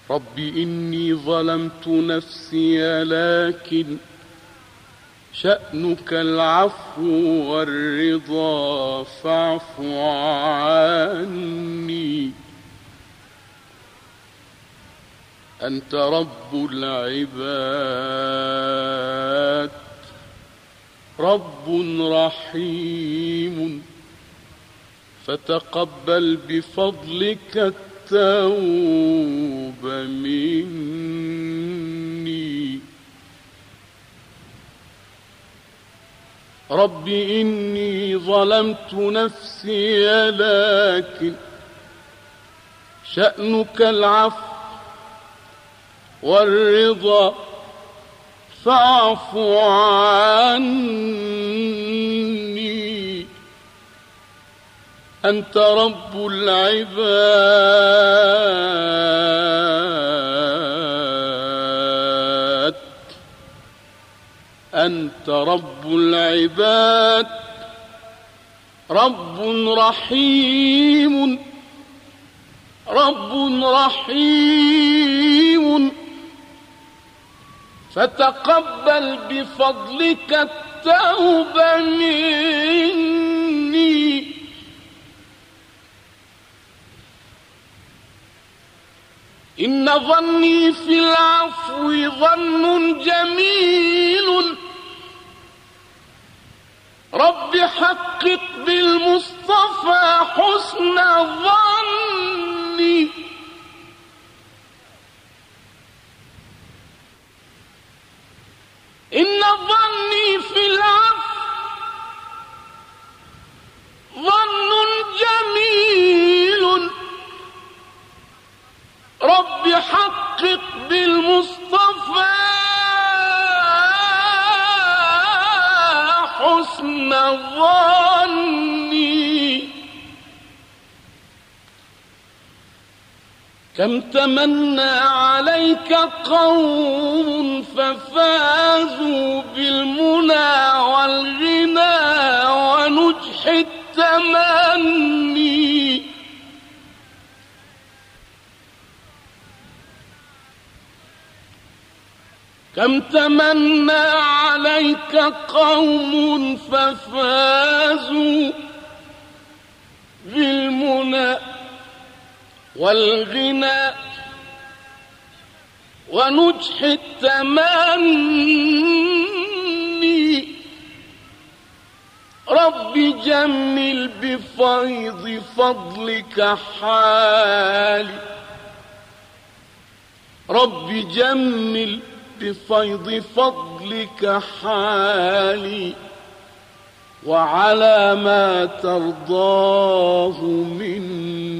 رب إني ظلمت نفسي لكن شأنك العفو والرضا فاعف عني. أنت رب العباد رب رحيم، فتقبل بفضلك التوب مني. رب إني ظلمت نفسي لكن شأنك العفو والرضا فاعف عني. أنت رب العباد أنت رب العباد رب رحيم رب رحيم، فتقبل بفضلك التوبة مني. إن ظني في العفو ظن جميل، رب حقق بالمصطفى حسن ظني. إن ظني في العفو ظن جميل، رب حقق بالمصطفى حسن ظني. كم تمنى عليك قوم ففازوا بالمنى والغنى ونجح التمني. كم تمنى عليك قوم ففازوا بالمنى والغنى ونجح التمني. رب جمل بفيض فضلك حالي، رب جمل بفيض فضلك حالي، وعلى ما ترضاه مني.